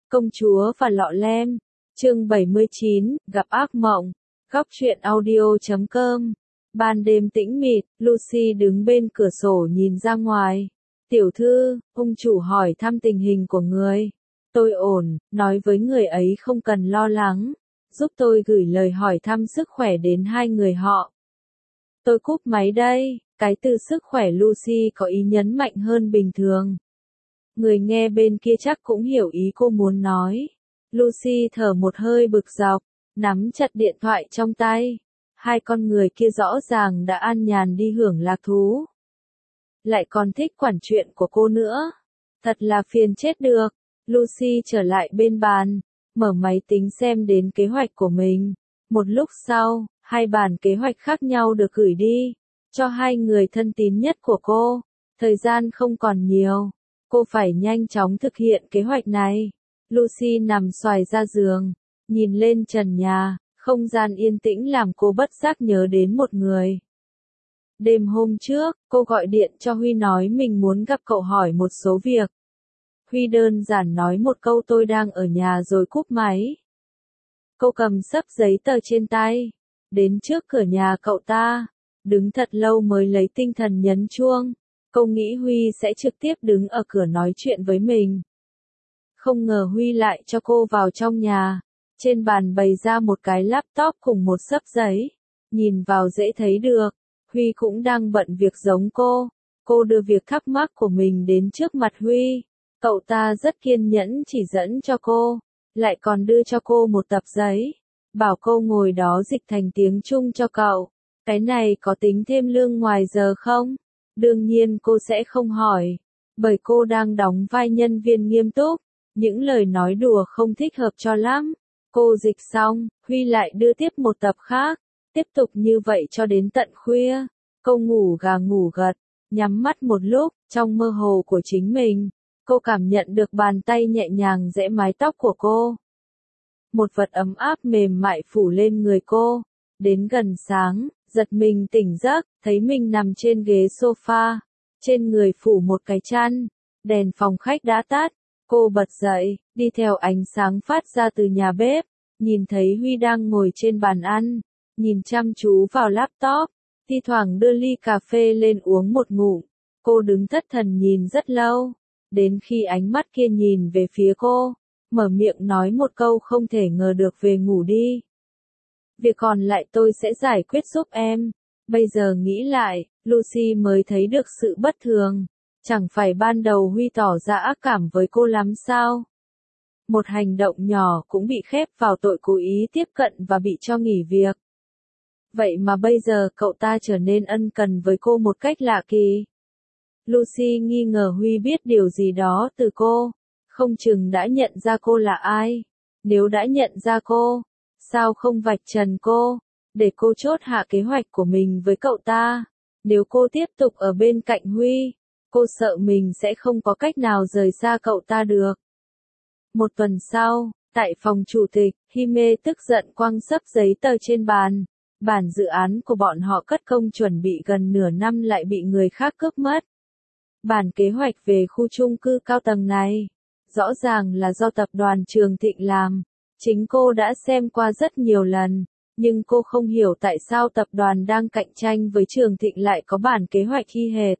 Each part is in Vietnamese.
Công chúa và lọ lem, chương 79, gặp ác mộng, góc truyện audio.com. Ban đêm tĩnh mịt, Lucy đứng bên cửa sổ nhìn ra ngoài. Tiểu thư, ông chủ hỏi thăm tình hình của người. Tôi ổn, nói với người ấy không cần lo lắng, giúp tôi gửi lời hỏi thăm sức khỏe đến hai người họ. Tôi cúp máy đây, cái từ sức khỏe Lucy có ý nhấn mạnh hơn bình thường. Người nghe bên kia chắc cũng hiểu ý cô muốn nói. Lucy thở một hơi bực dọc, nắm chặt điện thoại trong tay. Hai con người kia rõ ràng đã an nhàn đi hưởng lạc thú. Lại còn thích quản chuyện của cô nữa. Thật là phiền chết được. Lucy trở lại bên bàn, mở máy tính xem đến kế hoạch của mình. Một lúc sau, hai bản kế hoạch khác nhau được gửi đi, cho hai người thân tín nhất của cô. Thời gian không còn nhiều, cô phải nhanh chóng thực hiện kế hoạch này. Lucy nằm xoài ra giường, nhìn lên trần nhà, không gian yên tĩnh làm cô bất giác nhớ đến một người. Đêm hôm trước, cô gọi điện cho Huy nói mình muốn gặp cậu hỏi một số việc. Huy đơn giản nói một câu tôi đang ở nhà rồi cúp máy. Cô cầm xấp giấy tờ trên tay, đến trước cửa nhà cậu ta, đứng thật lâu mới lấy tinh thần nhấn chuông. Cô nghĩ Huy sẽ trực tiếp đứng ở cửa nói chuyện với mình. Không ngờ Huy lại cho cô vào trong nhà. Trên bàn bày ra một cái laptop cùng một xấp giấy. Nhìn vào dễ thấy được, Huy cũng đang bận việc giống cô. Cô đưa việc thắc mắc của mình đến trước mặt Huy. Cậu ta rất kiên nhẫn chỉ dẫn cho cô, lại còn đưa cho cô một tập giấy, bảo cô ngồi đó dịch thành tiếng Trung cho cậu. Cái này có tính thêm lương ngoài giờ không? Đương nhiên cô sẽ không hỏi, bởi cô đang đóng vai nhân viên nghiêm túc, những lời nói đùa không thích hợp cho lắm. Cô dịch xong, Huy lại đưa tiếp một tập khác, tiếp tục như vậy cho đến tận khuya. Cô ngủ gà ngủ gật, nhắm mắt một lúc, trong mơ hồ của chính mình. Cô cảm nhận được bàn tay nhẹ nhàng giãy mái tóc của cô. Một vật ấm áp mềm mại phủ lên người cô. Đến gần sáng, giật mình tỉnh giấc, thấy mình nằm trên ghế sofa. Trên người phủ một cái chăn. Đèn phòng khách đã tắt. Cô bật dậy, đi theo ánh sáng phát ra từ nhà bếp. Nhìn thấy Huy đang ngồi trên bàn ăn. Nhìn chăm chú vào laptop. Thi thoảng đưa ly cà phê lên uống một ngụm. Cô đứng thất thần nhìn rất lâu. Đến khi ánh mắt kia nhìn về phía cô, mở miệng nói một câu không thể ngờ được về ngủ đi. Việc còn lại tôi sẽ giải quyết giúp em. Bây giờ nghĩ lại, Lucy mới thấy được sự bất thường. Chẳng phải ban đầu Huy tỏ ra ác cảm với cô lắm sao? Một hành động nhỏ cũng bị khép vào tội cố ý tiếp cận và bị cho nghỉ việc. Vậy mà bây giờ cậu ta trở nên ân cần với cô một cách lạ kỳ. Lucy nghi ngờ Huy biết điều gì đó từ cô, không chừng đã nhận ra cô là ai. Nếu đã nhận ra cô, sao không vạch trần cô, để cô chốt hạ kế hoạch của mình với cậu ta. Nếu cô tiếp tục ở bên cạnh Huy, cô sợ mình sẽ không có cách nào rời xa cậu ta được. Một tuần sau, tại phòng chủ tịch, Hime tức giận quăng xấp giấy tờ trên bàn. Bản dự án của bọn họ cất công chuẩn bị gần nửa năm lại bị người khác cướp mất. Bản kế hoạch về khu chung cư cao tầng này, rõ ràng là do tập đoàn Trường Thịnh làm. Chính cô đã xem qua rất nhiều lần, nhưng cô không hiểu tại sao tập đoàn đang cạnh tranh với Trường Thịnh lại có bản kế hoạch y hệt.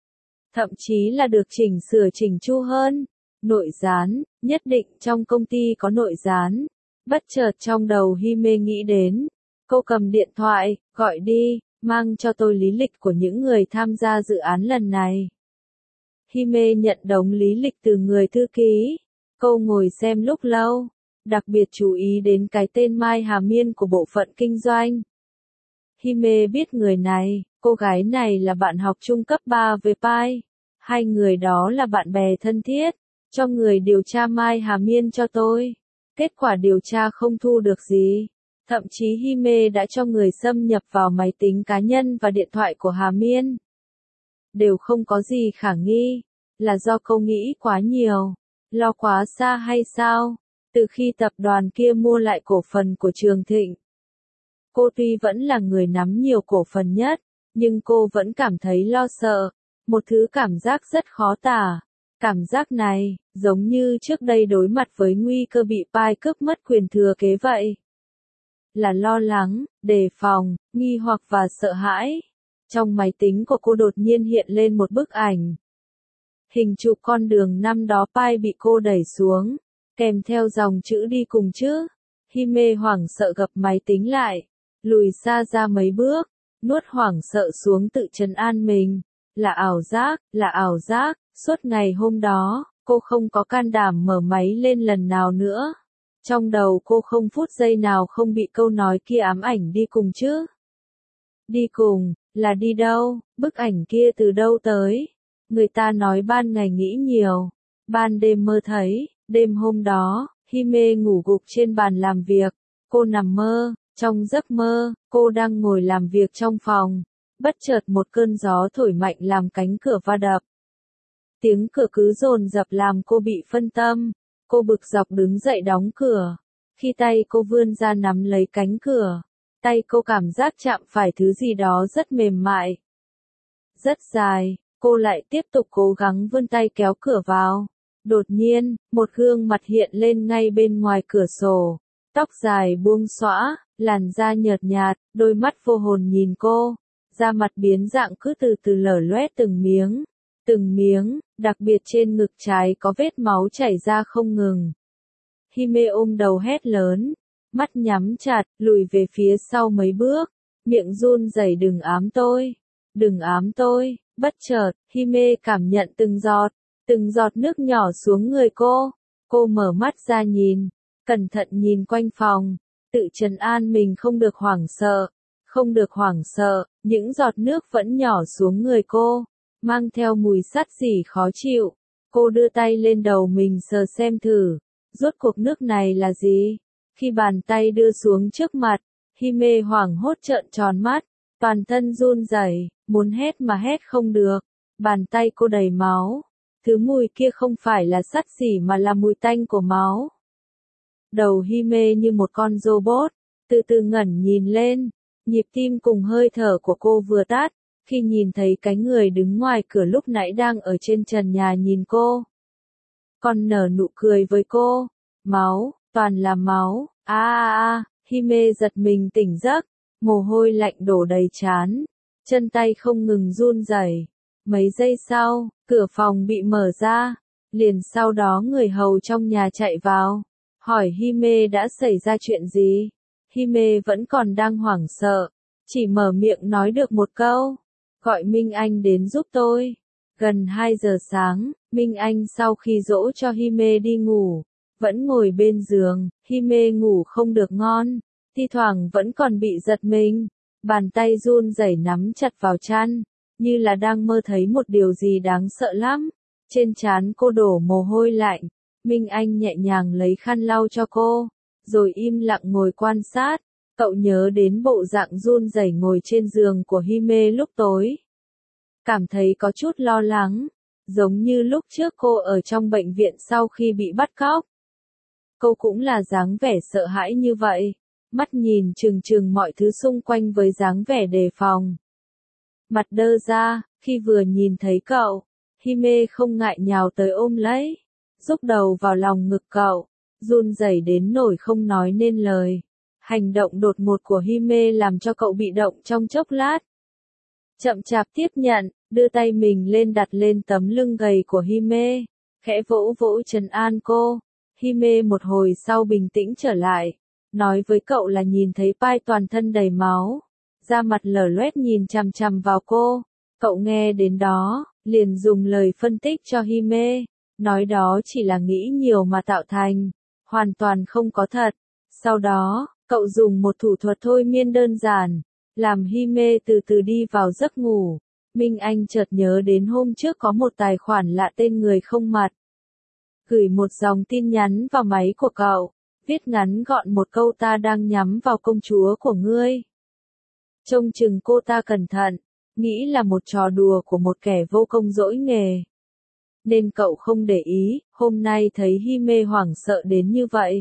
Thậm chí là được chỉnh sửa chỉnh chu hơn. Nội gián, nhất định trong công ty có nội gián. Bất chợt trong đầu Hime nghĩ đến. Cô cầm điện thoại, gọi đi, mang cho tôi lý lịch của những người tham gia dự án lần này. Hime nhận đống lý lịch từ người thư ký. Cô ngồi xem lúc lâu, đặc biệt chú ý đến cái tên Mai Hà Miên của bộ phận kinh doanh. Hime biết người này, cô gái này là bạn học trung cấp 3 với Pai. Hai người đó là bạn bè thân thiết. Cho người điều tra Mai Hà Miên cho tôi. Kết quả điều tra không thu được gì. Thậm chí Hime đã cho người xâm nhập vào máy tính cá nhân và điện thoại của Hà Miên. Đều không có gì khả nghi. Là do cô nghĩ quá nhiều, lo quá xa hay sao? Từ khi tập đoàn kia mua lại cổ phần của Trường Thịnh, cô tuy vẫn là người nắm nhiều cổ phần nhất, nhưng cô vẫn cảm thấy lo sợ, một thứ cảm giác rất khó tả. Cảm giác này, giống như trước đây đối mặt với nguy cơ bị Pai cướp mất quyền thừa kế vậy. Là lo lắng, đề phòng, nghi hoặc và sợ hãi. Trong máy tính của cô đột nhiên hiện lên một bức ảnh. Hình chụp con đường năm đó Pai bị cô đẩy xuống, kèm theo dòng chữ đi cùng chứ. Hime hoảng sợ gập máy tính lại, lùi xa ra mấy bước, nuốt hoảng sợ xuống tự trấn an mình. Là ảo giác, suốt ngày hôm đó, cô không có can đảm mở máy lên lần nào nữa. Trong đầu cô không phút giây nào không bị câu nói kia ám ảnh đi cùng chứ. Đi cùng, là đi đâu, bức ảnh kia từ đâu tới? Người ta nói ban ngày nghĩ nhiều, ban đêm mơ thấy, đêm hôm đó, Hime ngủ gục trên bàn làm việc, cô nằm mơ, trong giấc mơ, cô đang ngồi làm việc trong phòng, bất chợt một cơn gió thổi mạnh làm cánh cửa va đập. Tiếng cửa cứ dồn dập làm cô bị phân tâm, cô bực dọc đứng dậy đóng cửa. Khi tay cô vươn ra nắm lấy cánh cửa, tay cô cảm giác chạm phải thứ gì đó rất mềm mại, rất dài, cô lại tiếp tục cố gắng vươn tay kéo cửa vào. Đột nhiên, một gương mặt hiện lên ngay bên ngoài cửa sổ, tóc dài buông xõa, làn da nhợt nhạt, đôi mắt vô hồn nhìn cô, da mặt biến dạng cứ từ từ lở loét từng miếng, đặc biệt trên ngực trái có vết máu chảy ra không ngừng. Hime ôm đầu hét lớn, mắt nhắm chặt, lùi về phía sau mấy bước, miệng run rẩy đừng ám tôi, bất chợt, Hime cảm nhận từng giọt nước nhỏ xuống người cô mở mắt ra nhìn, cẩn thận nhìn quanh phòng, tự trấn an mình không được hoảng sợ, những giọt nước vẫn nhỏ xuống người cô, mang theo mùi sắt rỉ khó chịu, cô đưa tay lên đầu mình sờ xem thử, rốt cuộc nước này là gì? Khi bàn tay đưa xuống trước mặt, Hime hoảng hốt trợn tròn mắt, toàn thân run rẩy, muốn hét mà hét không được, bàn tay cô đầy máu, thứ mùi kia không phải là sắt rỉ mà là mùi tanh của máu. Đầu Hime như một con robot, từ từ ngẩng nhìn lên, nhịp tim cùng hơi thở của cô vừa tắt, khi nhìn thấy cái người đứng ngoài cửa lúc nãy đang ở trên trần nhà nhìn cô. Còn nở nụ cười với cô, máu, toàn là máu, Hime giật mình tỉnh giấc, mồ hôi lạnh đổ đầy trán, chân tay không ngừng run rẩy. Mấy giây sau, cửa phòng bị mở ra, liền sau đó người hầu trong nhà chạy vào, hỏi Hime đã xảy ra chuyện gì. Hime vẫn còn đang hoảng sợ, chỉ mở miệng nói được một câu, gọi Minh Anh đến giúp tôi. Gần 2 giờ sáng, Minh Anh sau khi dỗ cho Hime đi ngủ, vẫn ngồi bên giường, Hime ngủ không được ngon, thi thoảng vẫn còn bị giật mình, bàn tay run rẩy nắm chặt vào chăn, như là đang mơ thấy một điều gì đáng sợ lắm. Trên trán cô đổ mồ hôi lạnh, Minh Anh nhẹ nhàng lấy khăn lau cho cô, rồi im lặng ngồi quan sát. Cậu nhớ đến bộ dạng run rẩy ngồi trên giường của Hime lúc tối. Cảm thấy có chút lo lắng, giống như lúc trước cô ở trong bệnh viện sau khi bị bắt cóc. Cô cũng là dáng vẻ sợ hãi như vậy, mắt nhìn trừng trừng mọi thứ xung quanh với dáng vẻ đề phòng. Mặt đơ ra, khi vừa nhìn thấy cậu, Hime không ngại nhào tới ôm lấy, rúc đầu vào lòng ngực cậu, run rẩy đến nỗi không nói nên lời. Hành động đột ngột của Hime làm cho cậu bị động trong chốc lát. Chậm chạp tiếp nhận, đưa tay mình lên đặt lên tấm lưng gầy của Hime, khẽ vỗ vỗ trấn an cô. Hime một hồi sau bình tĩnh trở lại, nói với cậu là nhìn thấy Pai toàn thân đầy máu, da mặt lở loét nhìn chằm chằm vào cô. Cậu nghe đến đó, liền dùng lời phân tích cho Hime, nói đó chỉ là nghĩ nhiều mà tạo thành, hoàn toàn không có thật. Sau đó, cậu dùng một thủ thuật thôi miên đơn giản, làm Hime từ từ đi vào giấc ngủ. Minh Anh chợt nhớ đến hôm trước có một tài khoản lạ tên người không mặt, gửi một dòng tin nhắn vào máy của cậu, viết ngắn gọn một câu: ta đang nhắm vào công chúa của ngươi. Trông chừng cô ta cẩn thận, nghĩ là một trò đùa của một kẻ vô công dỗi nghề. Nên cậu không để ý, hôm nay thấy Hime hoảng sợ đến như vậy.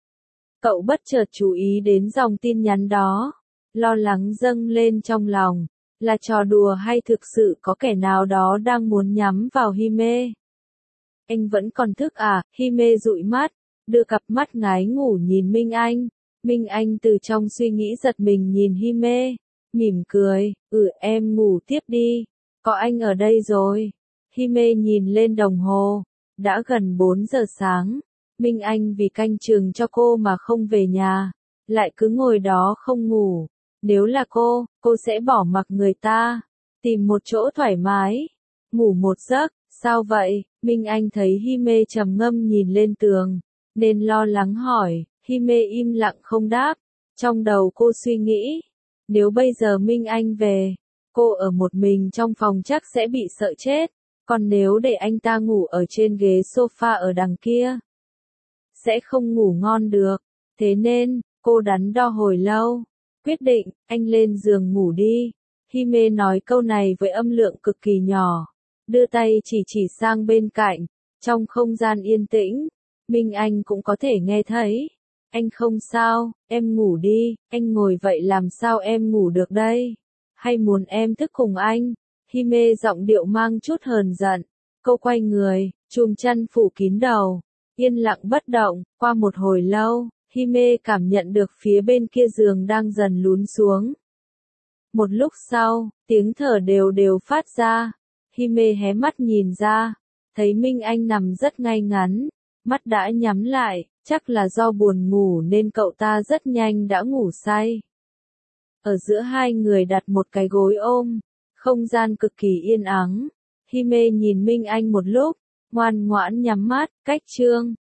Cậu bất chợt chú ý đến dòng tin nhắn đó, lo lắng dâng lên trong lòng, là trò đùa hay thực sự có kẻ nào đó đang muốn nhắm vào Hime. Anh vẫn còn thức à? Hime dụi mắt, đưa cặp mắt ngái ngủ nhìn Minh Anh. Minh Anh từ trong suy nghĩ giật mình nhìn Hime, mỉm cười, em ngủ tiếp đi, có anh ở đây rồi. Hime nhìn lên đồng hồ, đã gần 4 giờ sáng, Minh Anh vì canh chừng cho cô mà không về nhà, lại cứ ngồi đó không ngủ. Nếu là cô sẽ bỏ mặc người ta, tìm một chỗ thoải mái, ngủ một giấc. Sao vậy? Minh Anh thấy Hime trầm ngâm nhìn lên tường, nên lo lắng hỏi. Hime im lặng không đáp. Trong đầu cô suy nghĩ, nếu bây giờ Minh Anh về, cô ở một mình trong phòng chắc sẽ bị sợ chết, còn nếu để anh ta ngủ ở trên ghế sofa ở đằng kia, sẽ không ngủ ngon được. Thế nên, cô đắn đo hồi lâu, quyết định, anh lên giường ngủ đi. Hime nói câu này với âm lượng cực kỳ nhỏ, đưa tay chỉ sang bên cạnh, trong không gian yên tĩnh, Minh Anh cũng có thể nghe thấy. Anh không sao, em ngủ đi, anh ngồi vậy làm sao em ngủ được đây? Hay muốn em thức cùng anh? Hime giọng điệu mang chút hờn giận. Cô quay người, chùm chăn phủ kín đầu, yên lặng bất động. Qua một hồi lâu, Hime cảm nhận được phía bên kia giường đang dần lún xuống. Một lúc sau, tiếng thở đều đều phát ra. Hime hé mắt nhìn ra, thấy Minh Anh nằm rất ngay ngắn, mắt đã nhắm lại, chắc là do buồn ngủ nên cậu ta rất nhanh đã ngủ say. Ở giữa hai người đặt một cái gối ôm, không gian cực kỳ yên ắng. Hime nhìn Minh Anh một lúc, ngoan ngoãn nhắm mắt, cách chương